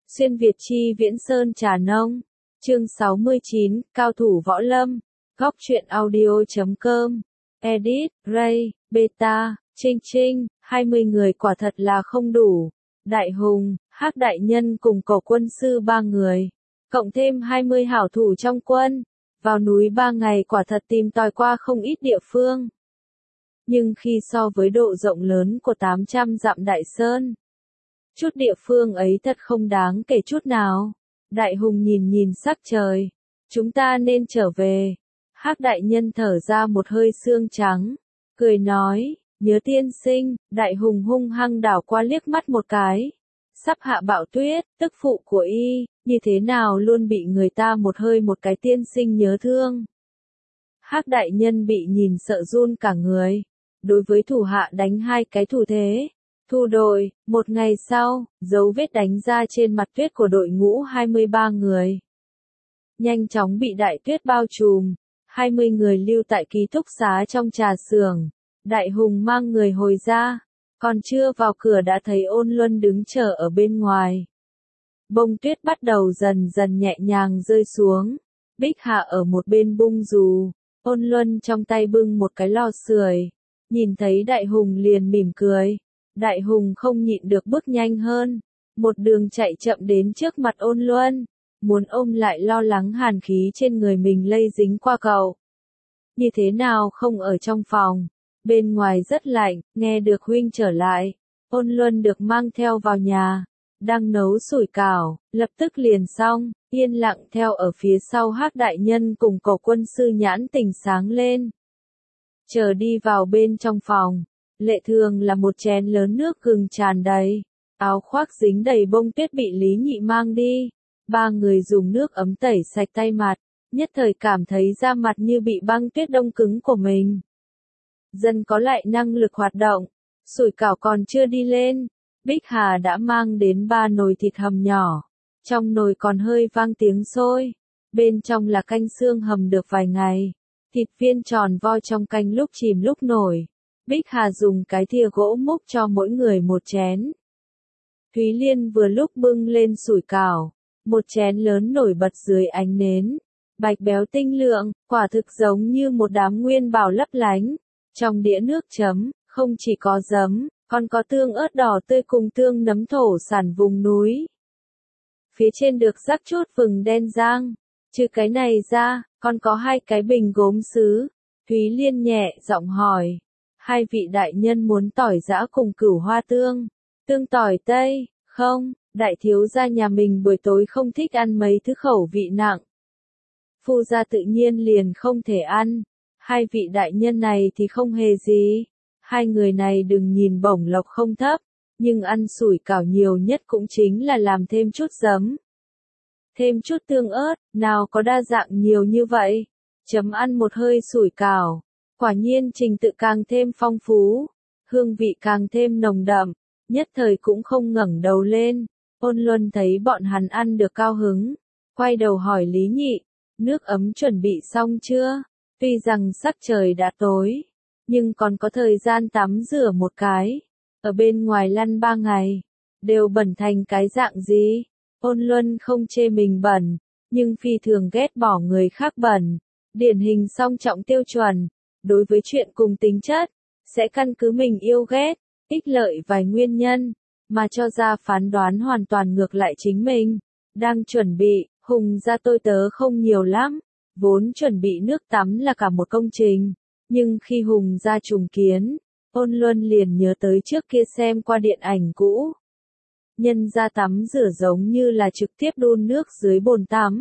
Xuyên Việt chi Viễn Sơn Trà Nông. Chương 69, Cao thủ võ lâm. Góc truyện audio.com. Edit, Ray, Beta, Trinh, 20 người quả thật là không đủ. Đại Hùng, Hắc Đại Nhân cùng Cổ quân sư 3 người. Cộng thêm 20 hảo thủ trong quân. Vào núi 3 ngày quả thật tìm tòi qua không ít địa phương. Nhưng khi so với độ rộng lớn của 800 dặm Đại Sơn, chút địa phương ấy thật không đáng kể chút nào. Đại Hùng nhìn sắc trời. Chúng ta nên trở về. Hắc Đại Nhân thở ra một hơi xương trắng. Cười nói, nhớ tiên sinh. Đại Hùng hung hăng đảo qua liếc mắt một cái. Sắp Hạ Bạo Tuyết, tức phụ của y, như thế nào luôn bị người ta một hơi một cái tiên sinh nhớ thương. Hắc Đại Nhân bị nhìn sợ run cả người. Đối với thủ hạ đánh 2 cái thủ thế. Thu đội, 1 ngày sau, dấu vết đánh ra trên mặt tuyết của đội ngũ 23 người. Nhanh chóng bị đại tuyết bao trùm, 20 người lưu tại ký túc xá trong trà xưởng. Đại Hùng mang người hồi ra, còn chưa vào cửa đã thấy Ôn Luân đứng chờ ở bên ngoài. Bông tuyết bắt đầu dần dần nhẹ nhàng rơi xuống, Bích Hạ ở một bên bung dù, Ôn Luân trong tay bưng một cái lò sưởi, nhìn thấy Đại Hùng liền mỉm cười. Đại Hùng không nhịn được bước nhanh hơn, một đường chạy chậm đến trước mặt Ôn Luân, muốn ôm lại lo lắng hàn khí trên người mình lây dính qua cậu. Như thế nào không ở trong phòng, bên ngoài rất lạnh, nghe được huynh trở lại, Ôn Luân được mang theo vào nhà, đang nấu sủi cảo, lập tức liền xong, yên lặng theo ở phía sau Hắc Đại Nhân cùng Cổ quân sư nhãn tình sáng lên. Chờ đi vào bên trong phòng. Lệ thường là một chén lớn nước gừng tràn đầy, áo khoác dính đầy bông tuyết bị Lý Nhị mang đi. 3 người dùng nước ấm tẩy sạch tay mặt, nhất thời cảm thấy da mặt như bị băng tuyết đông cứng của mình. Dần có lại năng lực hoạt động, sủi cảo còn chưa đi lên, Bích Hà đã mang đến 3 nồi thịt hầm nhỏ, trong nồi còn hơi vang tiếng sôi, bên trong là canh xương hầm được vài ngày, thịt viên tròn vo trong canh lúc chìm lúc nổi. Bích Hà dùng cái thìa gỗ múc cho mỗi người một chén. Thúy Liên vừa lúc bưng lên sủi cảo, một chén lớn nổi bật dưới ánh nến, bạch béo tinh lượng, quả thực giống như một đám nguyên bảo lấp lánh. Trong đĩa nước chấm, không chỉ có giấm, còn có tương ớt đỏ tươi cùng tương nấm thổ sản vùng núi. Phía trên được rắc chút vừng đen rang, trừ cái này ra, còn có 2 cái bình gốm sứ. Thúy Liên nhẹ giọng hỏi. 2 vị đại nhân muốn tỏi giã cùng cửu hoa tương, tương tỏi tây, không, đại thiếu gia nhà mình buổi tối không thích ăn mấy thứ khẩu vị nặng. Phu gia tự nhiên liền không thể ăn, 2 vị đại nhân này thì không hề gì, 2 người này đừng nhìn bổng lộc không thấp, nhưng ăn sủi cảo nhiều nhất cũng chính là làm thêm chút giấm. Thêm chút tương ớt, nào có đa dạng nhiều như vậy, chấm ăn một hơi sủi cảo. Quả nhiên trình tự càng thêm phong phú, hương vị càng thêm nồng đậm, nhất thời cũng không ngẩng đầu lên. Ôn Luân thấy bọn hắn ăn được cao hứng, quay đầu hỏi Lý Nhị, nước ấm chuẩn bị xong chưa? Tuy rằng sắc trời đã tối, nhưng còn có thời gian tắm rửa một cái. Ở bên ngoài lăn 3 ngày, đều bẩn thành cái dạng gì? Ôn Luân không chê mình bẩn, nhưng phi thường ghét bỏ người khác bẩn, điển hình song trọng tiêu chuẩn. Đối với chuyện cùng tính chất, sẽ căn cứ mình yêu ghét, ích lợi vài nguyên nhân, mà cho ra phán đoán hoàn toàn ngược lại chính mình. Đang chuẩn bị, Hùng gia tôi tớ không nhiều lắm, vốn chuẩn bị nước tắm là cả một công trình, nhưng khi Hùng gia trùng kiến, Ôn Luân liền nhớ tới trước kia xem qua điện ảnh cũ. Nhân gia tắm rửa giống như là trực tiếp đun nước dưới bồn tắm.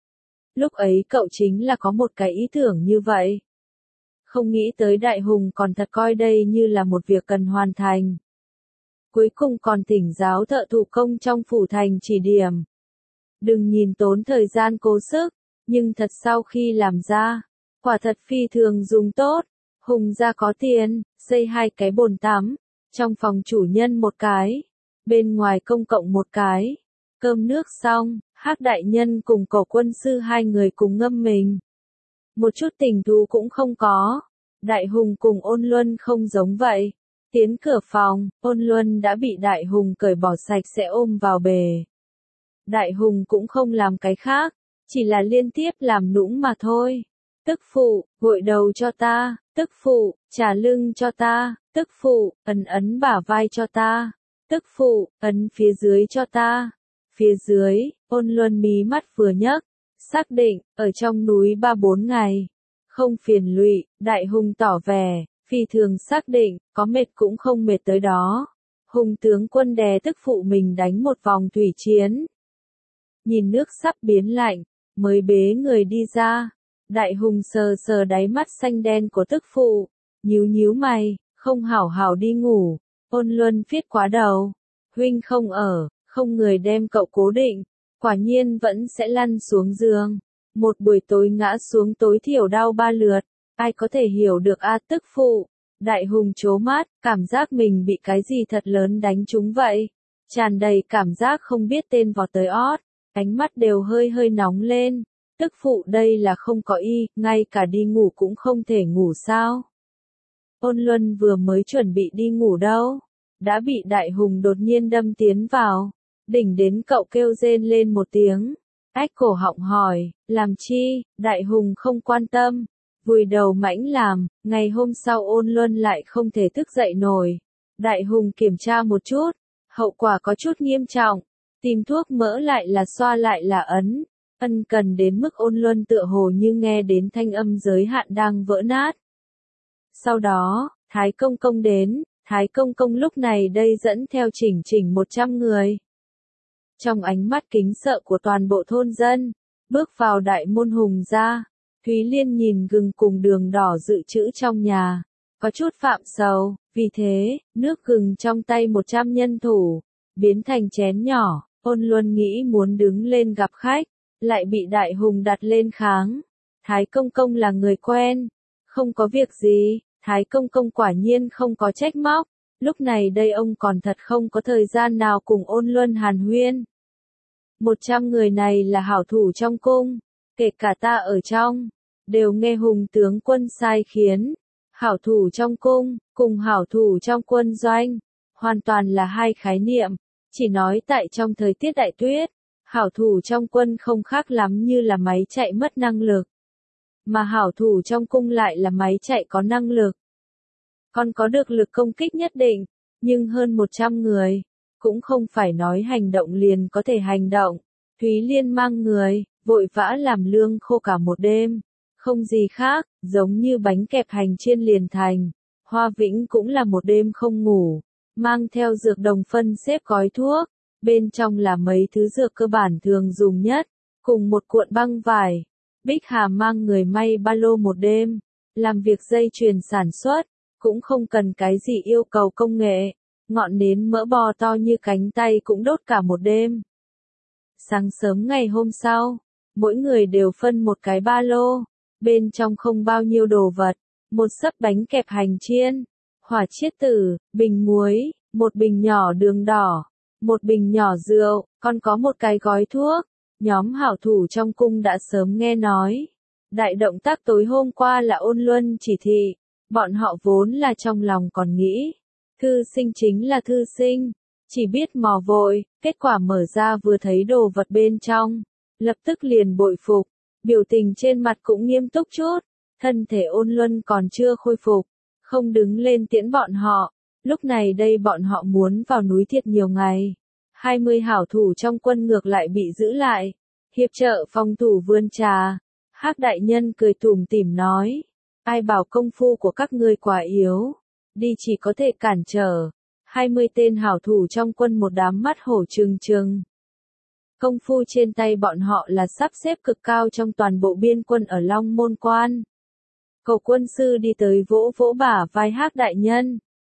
Lúc ấy cậu chính là có một cái ý tưởng như vậy. Không nghĩ tới Đại Hùng còn thật coi đây như là một việc cần hoàn thành. Cuối cùng còn thỉnh giáo thợ thủ công trong phủ thành chỉ điểm. Đừng nhìn tốn thời gian cố sức, nhưng thật sau khi làm ra, quả thật phi thường dùng tốt. Hùng gia có tiền, xây 2 cái bồn tắm, trong phòng chủ nhân 1 cái, bên ngoài công cộng 1 cái. Cơm nước xong, Hắc Đại Nhân cùng Cổ quân sư 2 người cùng ngâm mình. Một chút tình thú cũng không có. Đại Hùng cùng Ôn Luân không giống vậy. Tiến cửa phòng, Ôn Luân đã bị Đại Hùng cởi bỏ sạch sẽ ôm vào bề. Đại hùng cũng không làm cái khác, chỉ là liên tiếp làm nũng mà thôi. Tức phụ, gội đầu cho ta, tức phụ, trà lưng cho ta, tức phụ, ấn ấn bả vai cho ta, tức phụ, ấn phía dưới cho ta. Phía dưới, Ôn Luân mí mắt vừa nhấc, xác định, ở trong núi 3-4 ngày. Không phiền lụy, đại hùng tỏ vẻ, phi thường xác định, có mệt cũng không mệt tới đó. Hùng tướng quân đè tức phụ mình đánh một vòng thủy chiến. Nhìn nước sắp biến lạnh, mới bế người đi ra. Đại hùng sờ sờ đáy mắt xanh đen của tức phụ, nhíu nhíu mày, không hảo hảo đi ngủ. Ôn Luân phiết quá đầu, huynh không ở, không người đem cậu cố định, quả nhiên vẫn sẽ lăn xuống giường. Một buổi tối ngã xuống tối thiểu đau 3 lượt, ai có thể hiểu được a tức phụ. Đại hùng trố mắt, cảm giác mình bị cái gì thật lớn đánh trúng vậy. Tràn đầy cảm giác không biết tên vọt tới ót, ánh mắt đều hơi hơi nóng lên. Tức phụ đây là không có y, ngay cả đi ngủ cũng không thể ngủ sao. Ôn Luân vừa mới chuẩn bị đi ngủ đâu, đã bị đại hùng đột nhiên đâm tiến vào. Đỉnh đến cậu kêu rên lên một tiếng. Ách cổ họng hỏi, làm chi, đại hùng không quan tâm. Vùi đầu mãnh làm, ngày hôm sau Ôn Luân lại không thể thức dậy nổi. Đại hùng kiểm tra một chút, hậu quả có chút nghiêm trọng. Tìm thuốc mỡ lại là xoa lại là ấn. Ân cần đến mức Ôn Luân tựa hồ như nghe đến thanh âm giới hạn đang vỡ nát. Sau đó, Thái Công Công đến, Thái Công Công lúc này đây dẫn theo chỉnh 100 người. Trong ánh mắt kính sợ của toàn bộ thôn dân, bước vào đại môn Hùng gia, Thúy Liên nhìn gừng cùng đường đỏ dự trữ trong nhà, có chút phạm sầu, vì thế, nước gừng trong tay 100 nhân thủ, biến thành chén nhỏ. Ôn Luân nghĩ muốn đứng lên gặp khách, lại bị đại hùng đặt lên kháng. Thái Công Công là người quen, không có việc gì. Thái Công Công quả nhiên không có trách móc, lúc này đây ông còn thật không có thời gian nào cùng Ôn Luân hàn huyên. 100 người này là hảo thủ trong cung, kể cả ta ở trong, đều nghe Hùng tướng quân sai khiến. Hảo thủ trong cung, cùng hảo thủ trong quân doanh, hoàn toàn là hai khái niệm, chỉ nói tại trong thời tiết đại tuyết, hảo thủ trong quân không khác lắm như là máy chạy mất năng lực. Mà hảo thủ trong cung lại là máy chạy có năng lực. Còn có được lực công kích nhất định, nhưng hơn 100 người, cũng không phải nói hành động liền có thể hành động. Thúy Liên mang người, vội vã làm lương khô cả một đêm. Không gì khác, giống như bánh kẹp hành chiên liền thành. Hoa Vĩnh cũng là một đêm không ngủ, mang theo dược đồng phân xếp gói thuốc. Bên trong là mấy thứ dược cơ bản thường dùng nhất, cùng một cuộn băng vải. Bích Hà mang người may ba lô một đêm, làm việc dây chuyền sản xuất, cũng không cần cái gì yêu cầu công nghệ. Ngọn nến mỡ bò to như cánh tay cũng đốt cả một đêm. Sáng sớm ngày hôm sau, mỗi người đều phân một cái ba lô, bên trong không bao nhiêu đồ vật, một xấp bánh kẹp hành chiên, hỏa chiết tử, bình muối, một bình nhỏ đường đỏ, một bình nhỏ rượu, còn có một cái gói thuốc. Nhóm hảo thủ trong cung đã sớm nghe nói. Đại động tác tối hôm qua là Ôn Luân chỉ thị, bọn họ vốn là trong lòng còn nghĩ. Thư sinh chính là thư sinh, chỉ biết mò vội, kết quả mở ra vừa thấy đồ vật bên trong, lập tức liền bội phục, biểu tình trên mặt cũng nghiêm túc chút, thân thể Ôn Luân còn chưa khôi phục, không đứng lên tiễn bọn họ, lúc này đây bọn họ muốn vào núi thiệt nhiều ngày. 20 hảo thủ trong quân ngược lại bị giữ lại, hiệp trợ phòng thủ vươn trà. Hắc đại nhân cười tủm tỉm nói, ai bảo công phu của các ngươi quá yếu, đi chỉ có thể cản trở. 20 tên hảo thủ trong quân một đám mắt hổ trừng trừng. Công phu trên tay bọn họ là sắp xếp cực cao trong toàn bộ biên quân ở Long Môn Quan. Cầu quân sư đi tới vỗ vỗ bả vai Hắc đại nhân.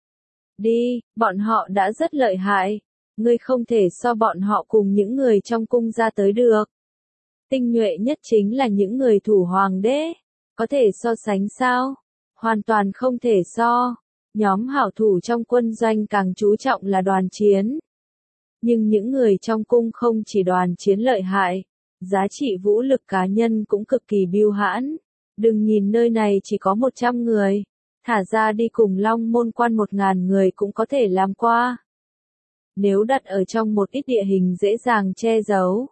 Đi, bọn họ đã rất lợi hại. Ngươi không thể so bọn họ cùng những người trong cung ra tới được. Tinh nhuệ nhất chính là những người thủ hoàng đế. Có thể so sánh sao? Hoàn toàn không thể so. Nhóm hảo thủ trong quân doanh càng chú trọng là đoàn chiến. Nhưng những người trong cung không chỉ đoàn chiến lợi hại, giá trị vũ lực cá nhân cũng cực kỳ biêu hãn. Đừng nhìn nơi này chỉ có 100 người, thả ra đi cùng Long Môn Quan 1000 người cũng có thể làm qua. nếu đặt ở trong một ít địa hình dễ dàng che giấu.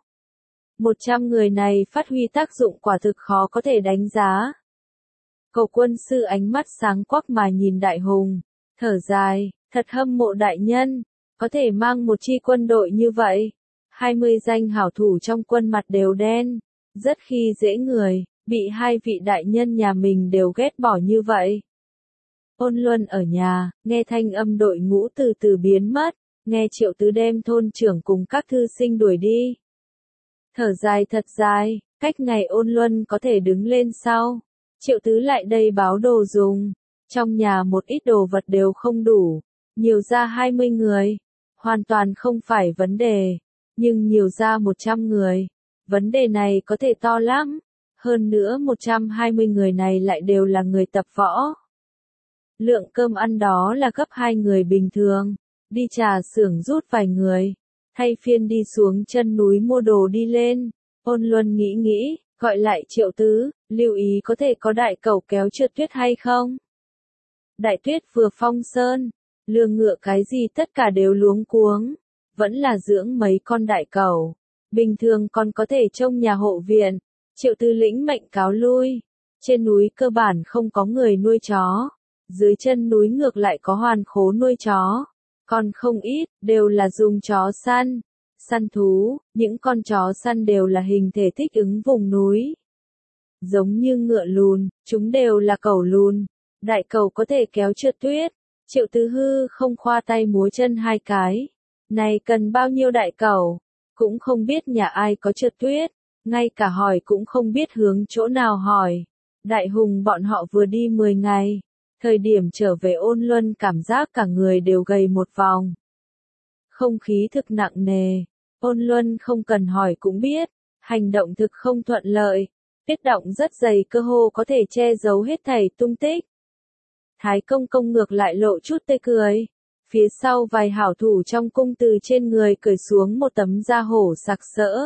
100 người này phát huy tác dụng quả thực khó có thể đánh giá. Cầu quân sư ánh mắt sáng quắc mà nhìn Đại Hùng, thở dài, thật hâm mộ đại nhân, có thể mang một chi quân đội như vậy. 20 danh hảo thủ trong quân mặt đều đen, rất khi dễ người, bị hai vị đại nhân nhà mình đều ghét bỏ như vậy. Ôn Luân ở nhà, nghe thanh âm đội ngũ từ từ biến mất, nghe Triệu Tứ đem thôn trưởng cùng các thư sinh đuổi đi. Thở dài thật dài, cách ngày Ôn Luân có thể đứng lên sau. Triệu Tứ lại đây báo đồ dùng, trong nhà một ít đồ vật đều không đủ, nhiều ra 20 người, hoàn toàn không phải vấn đề, nhưng nhiều ra 100 người, vấn đề này có thể to lắm, hơn nữa 120 người này lại đều là người tập võ. Lượng cơm ăn đó là gấp 2 người bình thường, đi trà xưởng rút vài người, thay phiên đi xuống chân núi mua đồ đi lên. Ôn Luân nghĩ, gọi lại Triệu Tứ, lưu ý có thể có đại cẩu kéo trượt tuyết hay không. Đại tuyết vừa phong sơn, lương ngựa cái gì tất cả đều luống cuống, vẫn là dưỡng mấy con đại cẩu, bình thường còn có thể trông nhà hộ viện. Triệu Tứ lĩnh mệnh cáo lui, trên núi cơ bản không có người nuôi chó, dưới chân núi ngược lại có hoàn khố nuôi chó, còn không ít, đều là dùng chó săn. Săn thú, những con chó săn đều là hình thể thích ứng vùng núi. Giống như ngựa lùn, chúng đều là cẩu lùn. Đại cẩu có thể kéo trượt tuyết. Triệu Tứ hư không khoa tay múa chân hai cái. Này cần bao nhiêu đại cẩu? Cũng không biết nhà ai có trượt tuyết. Ngay cả hỏi cũng không biết hướng chỗ nào hỏi. Đại Hùng bọn họ vừa đi 10 ngày. Thời điểm trở về Ôn Luân cảm giác cả người đều gầy một vòng. Không khí thực nặng nề. Ôn Luân không cần hỏi cũng biết, hành động thực không thuận lợi, tuyết động rất dày cơ hồ có thể che giấu hết thảy tung tích. Thái Công Công ngược lại lộ chút tươi cười, phía sau vài hảo thủ trong cung từ trên người cởi xuống một tấm da hổ sặc sỡ.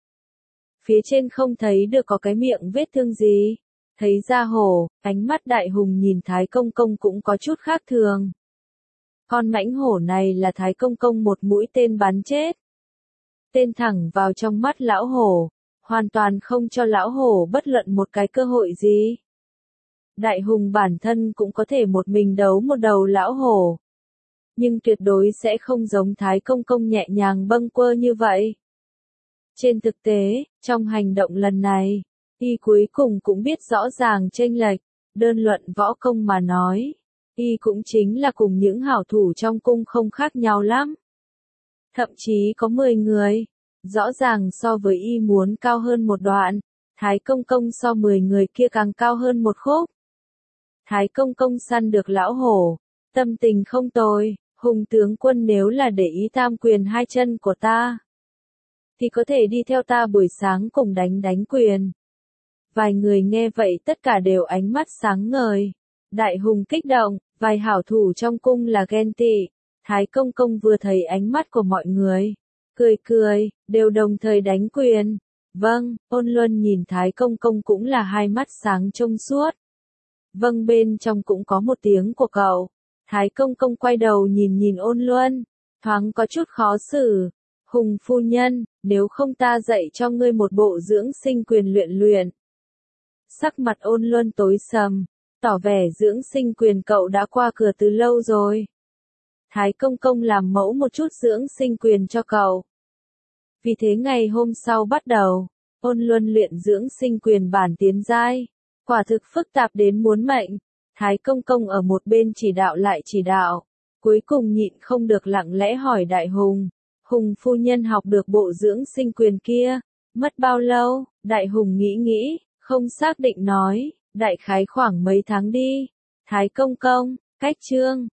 Phía trên không thấy được có cái miệng vết thương gì, thấy da hổ, ánh mắt Đại Hùng nhìn Thái Công Công cũng có chút khác thường. Con mãnh hổ này là Thái Công Công một mũi tên bắn chết. Tên thẳng vào trong mắt lão hổ, hoàn toàn không cho lão hổ bất luận một cái cơ hội gì. Đại Hùng bản thân cũng có thể một mình đấu một đầu lão hổ, nhưng tuyệt đối sẽ không giống Thái Công Công nhẹ nhàng bâng quơ như vậy. Trên thực tế, trong hành động lần này, y cuối cùng cũng biết rõ ràng chênh lệch, đơn luận võ công mà nói, y cũng chính là cùng những hảo thủ trong cung không khác nhau lắm. Thậm chí có 10 người, rõ ràng so với y muốn cao hơn một đoạn, Thái Công Công so 10 người kia càng cao hơn một khúc. Thái Công Công săn được lão hổ, tâm tình không tồi, Hùng tướng quân nếu là để ý tam quyền hai chân của ta, thì có thể đi theo ta buổi sáng cùng đánh quyền. Vài người nghe vậy tất cả đều ánh mắt sáng ngời. Đại Hùng kích động, vài hảo thủ trong cung là ghen tị. Thái Công Công vừa thấy ánh mắt của mọi người, cười, đều đồng thời đánh quyền. Vâng, Ôn Luân nhìn Thái Công Công cũng là hai mắt sáng trông suốt. Vâng, bên trong cũng có một tiếng của cậu. Thái Công Công quay đầu nhìn Ôn Luân, thoáng có chút khó xử. Hùng phu nhân, nếu không ta dạy cho ngươi một bộ dưỡng sinh quyền luyện. Sắc mặt Ôn Luân tối sầm, tỏ vẻ dưỡng sinh quyền cậu đã qua cửa từ lâu rồi. Thái Công Công làm mẫu một chút dưỡng sinh quyền cho cậu. Vì thế ngày hôm sau bắt đầu, Ôn Luân luyện dưỡng sinh quyền bản tiến giai, quả thực phức tạp đến muốn mệnh. Thái Công Công ở một bên chỉ đạo lại chỉ đạo, cuối cùng nhịn không được lặng lẽ hỏi Đại Hùng, Hùng phu nhân học được bộ dưỡng sinh quyền kia, mất bao lâu? Đại Hùng nghĩ, không xác định nói, đại khái khoảng mấy tháng đi. Thái Công Công, cách chương